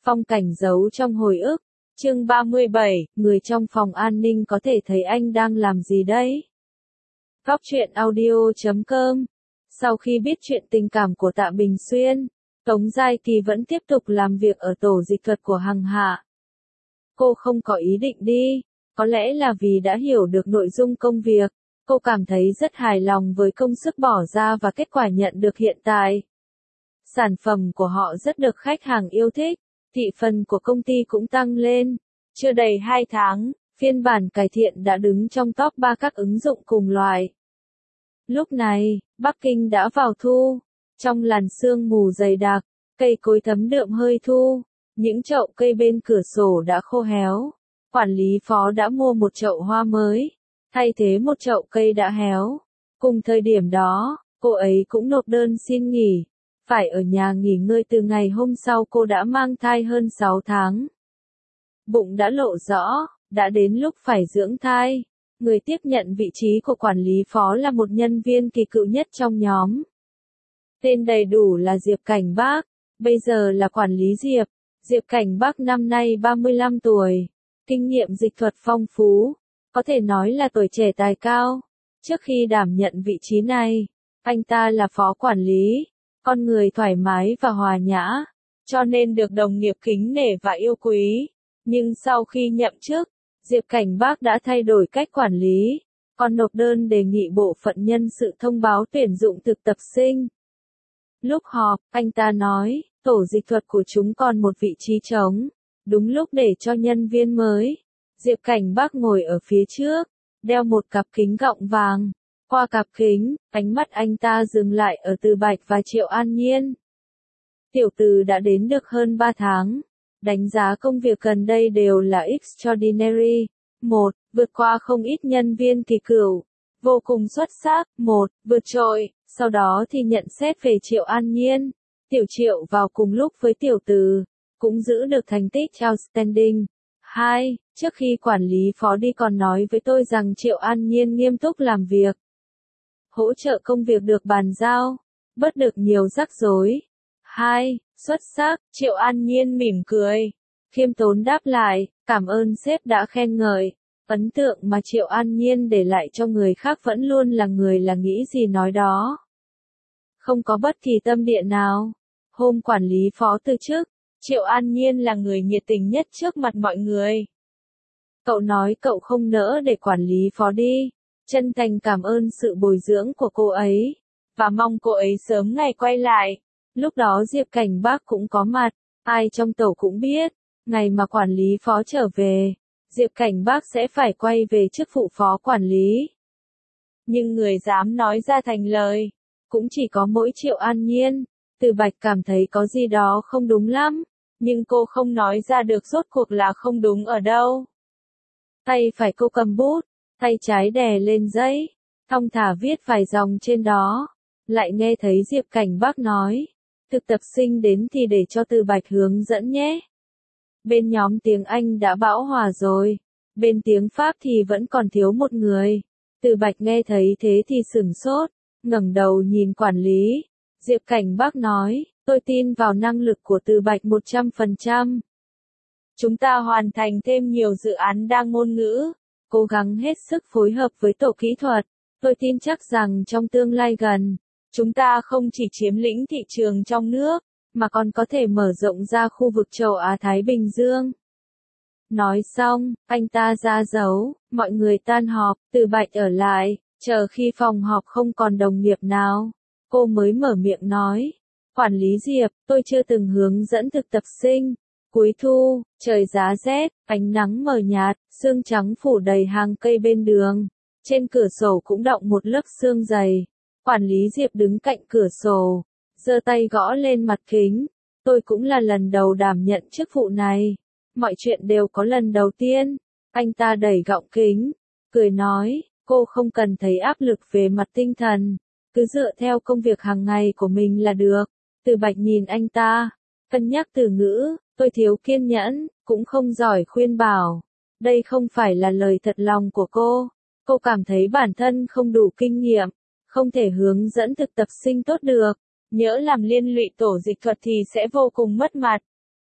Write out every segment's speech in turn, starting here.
Phong cảnh giấu trong hồi ức. Chương 37, người trong phòng an ninh có thể thấy anh đang làm gì đấy? Góc truyện audio.com. Sau khi biết chuyện tình cảm của Tạ Bình Xuyên, Tống Giai Kỳ vẫn tiếp tục làm việc ở tổ dịch thuật của Hằng Hạ. Cô không có ý định đi, có lẽ là vì đã hiểu được nội dung công việc. Cô cảm thấy rất hài lòng với công sức bỏ ra và kết quả nhận được hiện tại. Sản phẩm của họ rất được khách hàng yêu thích, thị phần của công ty cũng tăng lên. Chưa đầy 2 tháng, phiên bản cải thiện đã đứng trong top 3 các ứng dụng cùng loại. Lúc này, Bắc Kinh đã vào thu. Trong làn sương mù dày đặc, cây cối thấm đượm hơi thu. Những chậu cây bên cửa sổ đã khô héo. Quản lý phó đã mua một chậu hoa mới, thay thế một chậu cây đã héo. Cùng thời điểm đó, cô ấy cũng nộp đơn xin nghỉ. Phải ở nhà nghỉ ngơi từ ngày hôm sau cô đã mang thai hơn 6 tháng. Bụng đã lộ rõ, đã đến lúc phải dưỡng thai. Người tiếp nhận vị trí của quản lý phó là một nhân viên kỳ cựu nhất trong nhóm. Tên đầy đủ là Diệp Cảnh Bác, bây giờ là quản lý Diệp. Diệp Cảnh Bác năm nay 35 tuổi, kinh nghiệm dịch thuật phong phú, có thể nói là tuổi trẻ tài cao. Trước khi đảm nhận vị trí này, anh ta là phó quản lý, con người thoải mái và hòa nhã, cho nên được đồng nghiệp kính nể và yêu quý. Nhưng sau khi nhậm chức, Diệp Cảnh Bác đã thay đổi cách quản lý, còn nộp đơn đề nghị bộ phận nhân sự thông báo tuyển dụng thực tập sinh. Lúc họp, anh ta nói, tổ dịch thuật của chúng còn một vị trí trống, đúng lúc để cho nhân viên mới. Diệp Cảnh Bác ngồi ở phía trước, đeo một cặp kính gọng vàng. Qua cặp kính, ánh mắt anh ta dừng lại ở Từ Bạch và Triệu An Nhiên. Tiểu Từ đã đến được hơn 3 tháng. Đánh giá công việc gần đây đều là extraordinary. 1. Vượt qua không ít nhân viên kỳ cựu. Vô cùng xuất sắc. 1. Vượt trội. Sau đó thì nhận xét về Triệu An Nhiên. Tiểu Triệu vào cùng lúc với Tiểu Từ, cũng giữ được thành tích outstanding. 2. Trước khi quản lý phó đi còn nói với tôi rằng Triệu An Nhiên nghiêm túc làm việc, hỗ trợ công việc được bàn giao, bớt được nhiều rắc rối. 2. Xuất sắc. Triệu An Nhiên mỉm cười, khiêm tốn đáp lại, cảm ơn sếp đã khen ngợi. Ấn tượng mà Triệu An Nhiên để lại cho người khác vẫn luôn là người là nghĩ gì nói đó. Không có bất kỳ tâm địa nào. Hôm quản lý phó từ chức, Triệu An Nhiên là người nhiệt tình nhất trước mặt mọi người. Cậu nói cậu không nỡ để quản lý phó đi, chân thành cảm ơn sự bồi dưỡng của cô ấy, và mong cô ấy sớm ngày quay lại. Lúc đó Diệp Cảnh Bác cũng có mặt, ai trong tổ cũng biết, ngày mà quản lý phó trở về, Diệp Cảnh Bác sẽ phải quay về chức vụ phó quản lý. Nhưng người dám nói ra thành lời, cũng chỉ có mỗi Triệu An Nhiên. Từ Bạch cảm thấy có gì đó không đúng lắm, nhưng cô không nói ra được rốt cuộc là không đúng ở đâu. Tay phải cô cầm bút, tay trái đè lên giấy, thong thả viết vài dòng trên đó. Lại nghe thấy Diệp Cảnh Bác nói, thực tập sinh đến thì để cho Từ Bạch hướng dẫn nhé. Bên nhóm tiếng Anh đã bão hòa rồi, bên tiếng Pháp thì vẫn còn thiếu một người. Từ Bạch nghe thấy thế thì sửng sốt, ngẩng đầu nhìn quản lý. Diệp Cảnh Bác nói, tôi tin vào năng lực của Từ Bạch 100%. Chúng ta hoàn thành thêm nhiều dự án đa ngôn ngữ, cố gắng hết sức phối hợp với tổ kỹ thuật. Tôi tin chắc rằng trong tương lai gần, chúng ta không chỉ chiếm lĩnh thị trường trong nước, mà còn có thể mở rộng ra khu vực châu Á-Thái Bình Dương. Nói xong, anh ta ra dấu, mọi người tan họp, Từ Bạch ở lại, chờ khi phòng họp không còn đồng nghiệp nào. Cô mới mở miệng nói, quản lý Diệp, tôi chưa từng hướng dẫn thực tập sinh. Cuối thu, trời giá rét, ánh nắng mờ nhạt, sương trắng phủ đầy hàng cây bên đường. Trên cửa sổ cũng đọng một lớp sương dày. Quản lý Diệp đứng cạnh cửa sổ, giơ tay gõ lên mặt kính. Tôi cũng là lần đầu đảm nhận chức vụ này. Mọi chuyện đều có lần đầu tiên. Anh ta đẩy gọng kính, cười nói, cô không cần thấy áp lực về mặt tinh thần. Cứ dựa theo công việc hàng ngày của mình là được. Từ Bạch nhìn anh ta, cân nhắc từ ngữ, tôi thiếu kiên nhẫn, cũng không giỏi khuyên bảo. Đây không phải là lời thật lòng của cô. Cô cảm thấy bản thân không đủ kinh nghiệm, không thể hướng dẫn thực tập sinh tốt được. Nhỡ làm liên lụy tổ dịch thuật thì sẽ vô cùng mất mặt.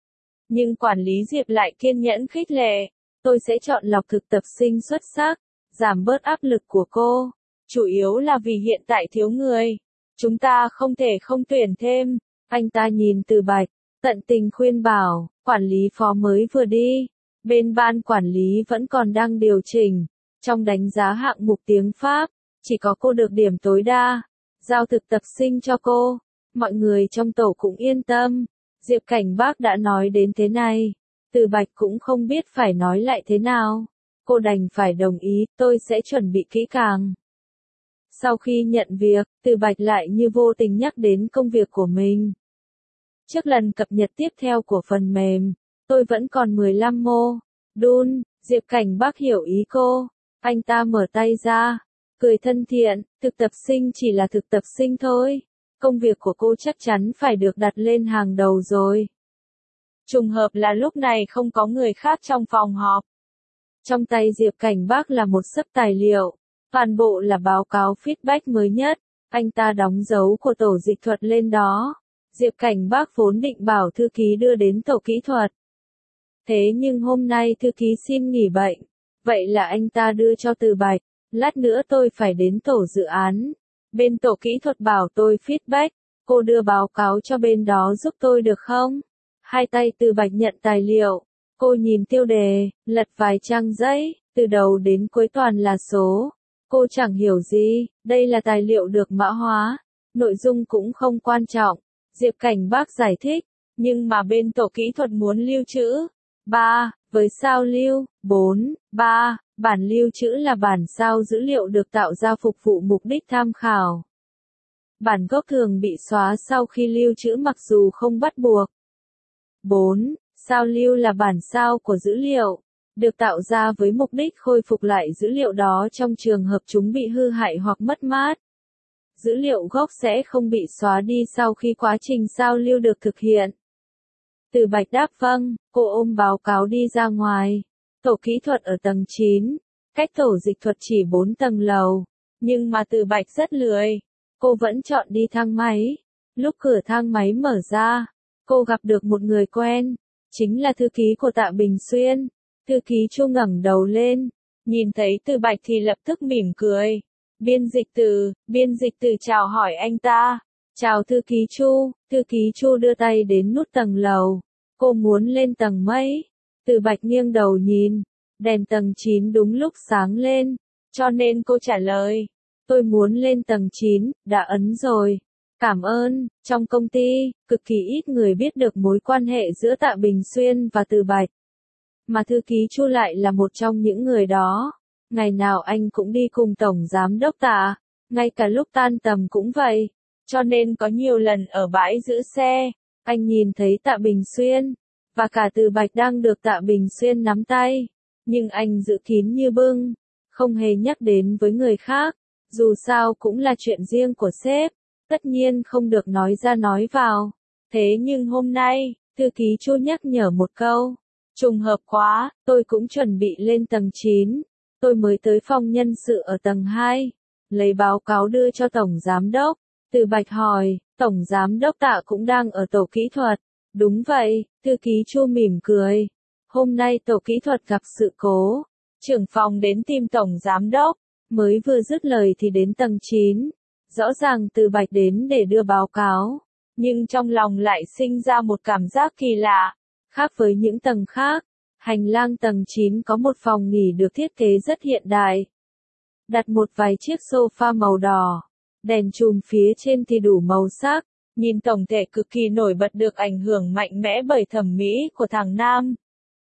Nhưng quản lý Diệp lại kiên nhẫn khích lệ. Tôi sẽ chọn lọc thực tập sinh xuất sắc, giảm bớt áp lực của cô. Chủ yếu là vì hiện tại thiếu người. Chúng ta không thể không tuyển thêm. Anh ta nhìn Từ Bạch, tận tình khuyên bảo, quản lý phó mới vừa đi. Bên ban quản lý vẫn còn đang điều chỉnh. Trong đánh giá hạng mục tiếng Pháp, chỉ có cô được điểm tối đa. Giao thực tập sinh cho cô. Mọi người trong tổ cũng yên tâm. Diệp Cảnh Bác đã nói đến thế này. Từ Bạch cũng không biết phải nói lại thế nào. Cô đành phải đồng ý, tôi sẽ chuẩn bị kỹ càng. Sau khi nhận việc, Từ Bạch lại như vô tình nhắc đến công việc của mình. Trước lần cập nhật tiếp theo của phần mềm, tôi vẫn còn 15 mô. Đun, Diệp Cảnh Bác hiểu ý cô. Anh ta mở tay ra, cười thân thiện, thực tập sinh chỉ là thực tập sinh thôi. Công việc của cô chắc chắn phải được đặt lên hàng đầu rồi. Trùng hợp là lúc này không có người khác trong phòng họp. Trong tay Diệp Cảnh Bác là một xấp tài liệu, toàn bộ là báo cáo feedback mới nhất. Anh ta đóng dấu của tổ dịch thuật lên đó. Diệp Cảnh Bác vốn định bảo thư ký đưa đến tổ kỹ thuật. Thế nhưng hôm nay thư ký xin nghỉ bệnh. Vậy là anh ta đưa cho Từ Bạch. Lát nữa tôi phải đến tổ dự án. Bên tổ kỹ thuật bảo tôi feedback. Cô đưa báo cáo cho bên đó giúp tôi được không? Hai tay Từ Bạch nhận tài liệu. Cô nhìn tiêu đề, lật vài trang giấy, từ đầu đến cuối toàn là số. Cô chẳng hiểu gì, đây là tài liệu được mã hóa. Nội dung cũng không quan trọng. Diệp Cảnh Bác giải thích, nhưng mà bên tổ kỹ thuật muốn lưu trữ. 3. Với sao lưu. 4. 3. Bản lưu trữ là bản sao dữ liệu được tạo ra phục vụ mục đích tham khảo. Bản gốc thường bị xóa sau khi lưu trữ mặc dù không bắt buộc. 4. Sao lưu là bản sao của dữ liệu, được tạo ra với mục đích khôi phục lại dữ liệu đó trong trường hợp chúng bị hư hại hoặc mất mát. Dữ liệu gốc sẽ không bị xóa đi sau khi quá trình sao lưu được thực hiện. Từ Bạch đáp vâng, cô ôm báo cáo đi ra ngoài. Tổ kỹ thuật ở tầng 9, cách tổ dịch thuật chỉ 4 tầng lầu, nhưng mà Từ Bạch rất lười. Cô vẫn chọn đi thang máy. Lúc cửa thang máy mở ra, cô gặp được một người quen, chính là thư ký của Tạ Bình Xuyên. Thư ký Chu ngẩng đầu lên, nhìn thấy Từ Bạch thì lập tức mỉm cười. Biên dịch từ chào hỏi anh ta. Chào thư ký Chu. Thư ký Chu đưa tay đến nút tầng lầu. Cô muốn lên tầng mấy? Từ Bạch nghiêng đầu nhìn, đèn tầng 9 đúng lúc sáng lên, cho nên cô trả lời. Tôi muốn lên tầng 9, đã ấn rồi. Cảm ơn. Trong công ty, cực kỳ ít người biết được mối quan hệ giữa Tạ Bình Xuyên và Từ Bạch. Mà thư ký Chu lại là một trong những người đó. Ngày nào anh cũng đi cùng Tổng Giám Đốc Tạ, ngay cả lúc tan tầm cũng vậy. Cho nên có nhiều lần ở bãi giữ xe, anh nhìn thấy Tạ Bình Xuyên, và cả Từ Bạch đang được Tạ Bình Xuyên nắm tay. Nhưng anh giữ kín như bưng, không hề nhắc đến với người khác. Dù sao cũng là chuyện riêng của sếp, tất nhiên không được nói ra nói vào. Thế nhưng hôm nay, thư ký Chu nhắc nhở một câu. Trùng hợp quá, tôi cũng chuẩn bị lên tầng 9. Tôi mới tới phòng nhân sự ở tầng 2. Lấy báo cáo đưa cho Tổng Giám Đốc. Từ Bạch hỏi, Tổng Giám Đốc Tạ cũng đang ở tổ kỹ thuật. Đúng vậy, thư ký Chu mỉm cười. Hôm nay tổ kỹ thuật gặp sự cố. Trưởng phòng đến tìm Tổng Giám Đốc. Mới vừa dứt lời thì đến tầng 9. Rõ ràng Từ Bạch đến để đưa báo cáo. Nhưng trong lòng lại sinh ra một cảm giác kỳ lạ. Khác với những tầng khác, hành lang tầng 9 có một phòng nghỉ được thiết kế rất hiện đại. Đặt một vài chiếc sofa màu đỏ. Đèn chùm phía trên thì đủ màu sắc. Nhìn tổng thể cực kỳ nổi bật được ảnh hưởng mạnh mẽ bởi thẩm mỹ của thằng Nam.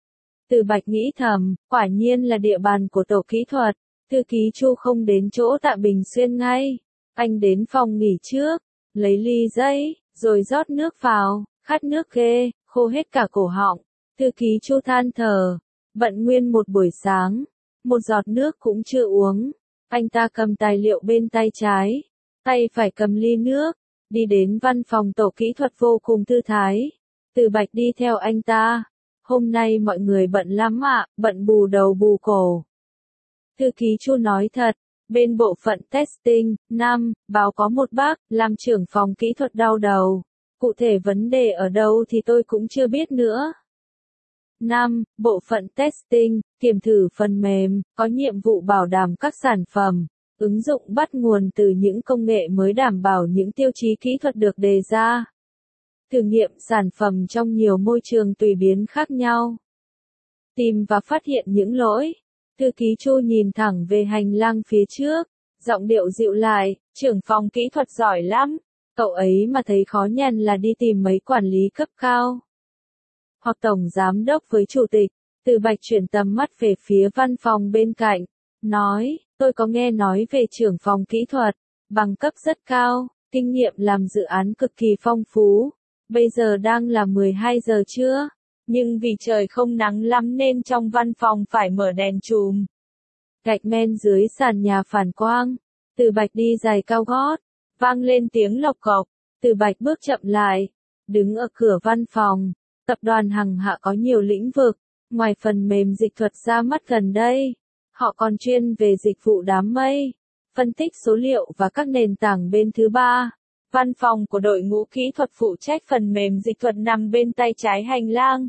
Từ Bạch nghĩ thầm, quả nhiên là địa bàn của tổ kỹ thuật. Thư ký Chu không đến chỗ Tạ Bình Xuyên ngay. Anh đến phòng nghỉ trước, lấy ly giấy, rồi rót nước vào, khát nước ghê, khô hết cả cổ họng. Thư ký Chu than thở, bận nguyên một buổi sáng, một giọt nước cũng chưa uống. Anh ta cầm tài liệu bên tay trái, tay phải cầm ly nước, đi đến văn phòng tổ kỹ thuật vô cùng thư thái. Từ Bạch đi theo anh ta. Hôm nay mọi người bận lắm ạ, bận bù đầu bù cổ. Thư ký Chu nói thật, bên bộ phận testing, báo có một bác, làm trưởng phòng kỹ thuật đau đầu. Cụ thể vấn đề ở đâu thì tôi cũng chưa biết nữa. 5. Bộ phận testing, kiểm thử phần mềm, có nhiệm vụ bảo đảm các sản phẩm, ứng dụng bắt nguồn từ những công nghệ mới đảm bảo những tiêu chí kỹ thuật được đề ra. Thử nghiệm sản phẩm trong nhiều môi trường tùy biến khác nhau. Tìm và phát hiện những lỗi. Thư ký Chu nhìn thẳng về hành lang phía trước, giọng điệu dịu lại, trưởng phòng kỹ thuật giỏi lắm. Cậu ấy mà thấy khó nhằn là đi tìm mấy quản lý cấp cao. Hoặc tổng giám đốc với chủ tịch. Từ Bạch chuyển tầm mắt về phía văn phòng bên cạnh. Nói, tôi có nghe nói về trưởng phòng kỹ thuật. Bằng cấp rất cao, kinh nghiệm làm dự án cực kỳ phong phú. Bây giờ đang là 12 giờ trưa. Nhưng vì trời không nắng lắm nên trong văn phòng phải mở đèn chùm. Gạch men dưới sàn nhà phản quang. Từ Bạch đi giày cao gót. Vang lên tiếng lộc cộc. Từ Bạch bước chậm lại. Đứng ở cửa văn phòng. Tập đoàn Hằng Hạ có nhiều lĩnh vực. Ngoài phần mềm dịch thuật ra mắt gần đây. Họ còn chuyên về dịch vụ đám mây. Phân tích số liệu và các nền tảng bên thứ ba. Văn phòng của đội ngũ kỹ thuật phụ trách phần mềm dịch thuật nằm bên tay trái hành lang.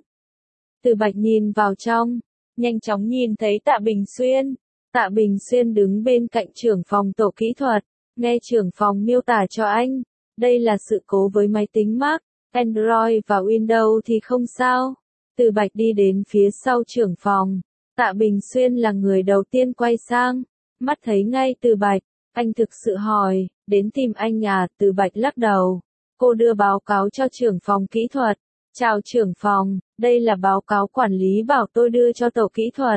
Từ Bạch nhìn vào trong, nhanh chóng nhìn thấy Tạ Bình Xuyên. Tạ Bình Xuyên đứng bên cạnh trưởng phòng tổ kỹ thuật, nghe trưởng phòng miêu tả cho anh. Đây là sự cố với máy tính Mac, Android và Windows thì không sao. Từ Bạch đi đến phía sau trưởng phòng. Tạ Bình Xuyên là người đầu tiên quay sang, mắt thấy ngay Từ Bạch. Anh thực sự hỏi, đến tìm anh à? Từ Bạch lắc đầu. Cô đưa báo cáo cho trưởng phòng kỹ thuật. Chào trưởng phòng, đây là báo cáo quản lý bảo tôi đưa cho tổ kỹ thuật.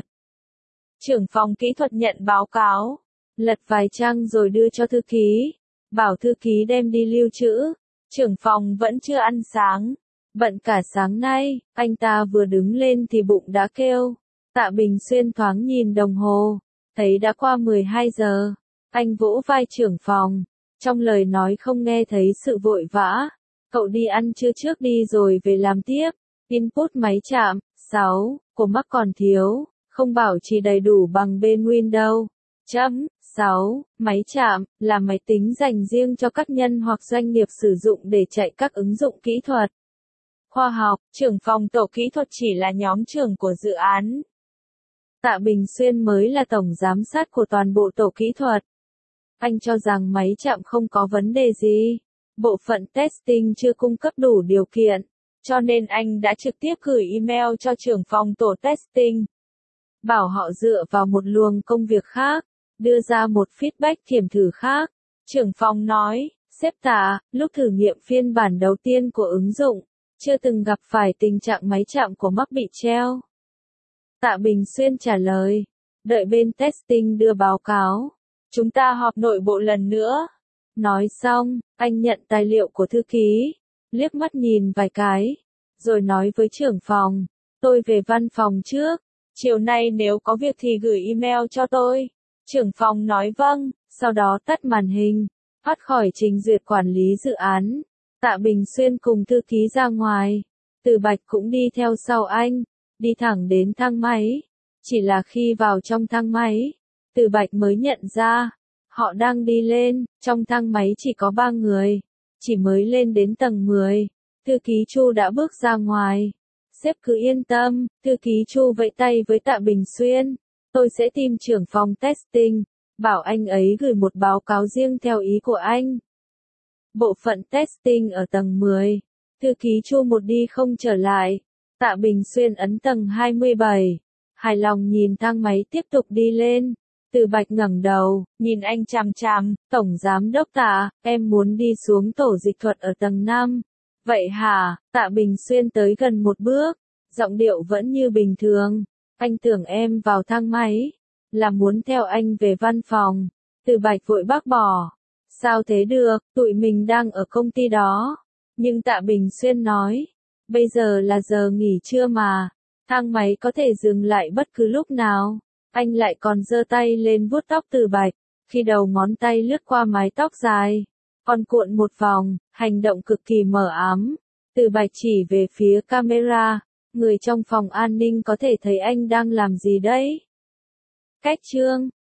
Trưởng phòng kỹ thuật nhận báo cáo, lật vài trang rồi đưa cho thư ký. Bảo thư ký đem đi lưu trữ. Trưởng phòng vẫn chưa ăn sáng. Bận cả sáng nay, anh ta vừa đứng lên thì bụng đã kêu. Tạ Bình Xuyên thoáng nhìn đồng hồ, thấy đã qua 12 giờ. Anh vỗ vai trưởng phòng, trong lời nói không nghe thấy sự vội vã. Cậu đi ăn trưa trước đi rồi về làm tiếp. Input máy chạm, 6, của Mac còn thiếu, không bảo trì đầy đủ bằng bên Windows. 6, máy chạm, là máy tính dành riêng cho các nhân hoặc doanh nghiệp sử dụng để chạy các ứng dụng kỹ thuật. Khoa học, trưởng phòng tổ kỹ thuật chỉ là nhóm trưởng của dự án. Tạ Bình Xuyên mới là tổng giám sát của toàn bộ tổ kỹ thuật. Anh cho rằng máy chạm không có vấn đề gì. Bộ phận testing chưa cung cấp đủ điều kiện, cho nên anh đã trực tiếp gửi email cho trưởng phòng tổ testing. Bảo họ dựa vào một luồng công việc khác, đưa ra một feedback kiểm thử khác. Trưởng phòng nói, sếp Tạ, lúc thử nghiệm phiên bản đầu tiên của ứng dụng, chưa từng gặp phải tình trạng máy chạm của Mac bị treo. Tạ Bình Xuyên trả lời, đợi bên testing đưa báo cáo. Chúng ta họp nội bộ lần nữa. Nói xong, anh nhận tài liệu của thư ký, liếc mắt nhìn vài cái, rồi nói với trưởng phòng, tôi về văn phòng trước, chiều nay nếu có việc thì gửi email cho tôi. Trưởng phòng nói vâng, sau đó tắt màn hình, thoát khỏi trình duyệt quản lý dự án. Tạ Bình Xuyên cùng thư ký ra ngoài, Từ Bạch cũng đi theo sau anh, đi thẳng đến thang máy. Chỉ là khi vào trong thang máy, Từ Bạch mới nhận ra, họ đang đi lên, trong thang máy chỉ có 3 người, chỉ mới lên đến tầng 10. Thư ký Chu đã bước ra ngoài. Sếp cứ yên tâm, thư ký Chu vẫy tay với Tạ Bình Xuyên. Tôi sẽ tìm trưởng phòng testing, bảo anh ấy gửi một báo cáo riêng theo ý của anh. Bộ phận testing ở tầng 10. Thư ký Chu một đi không trở lại. Tạ Bình Xuyên ấn tầng 27. Hài lòng nhìn thang máy tiếp tục đi lên. Từ Bạch ngẩng đầu, nhìn anh chằm chằm, tổng giám đốc Tạ, em muốn đi xuống tổ dịch thuật ở tầng 5. Vậy hả? Tạ Bình Xuyên tới gần một bước, giọng điệu vẫn như bình thường. Anh tưởng em vào thang máy, là muốn theo anh về văn phòng. Từ Bạch vội bác bỏ. Sao thế được, tụi mình đang ở công ty đó. Nhưng Tạ Bình Xuyên nói, bây giờ là giờ nghỉ trưa mà, thang máy có thể dừng lại bất cứ lúc nào. Anh lại còn giơ tay lên vuốt tóc Từ Bạch, khi đầu ngón tay lướt qua mái tóc dài, còn cuộn một vòng, hành động cực kỳ mờ ám. Từ Bạch chỉ về phía camera, người trong phòng an ninh có thể thấy anh đang làm gì đấy. Cách chương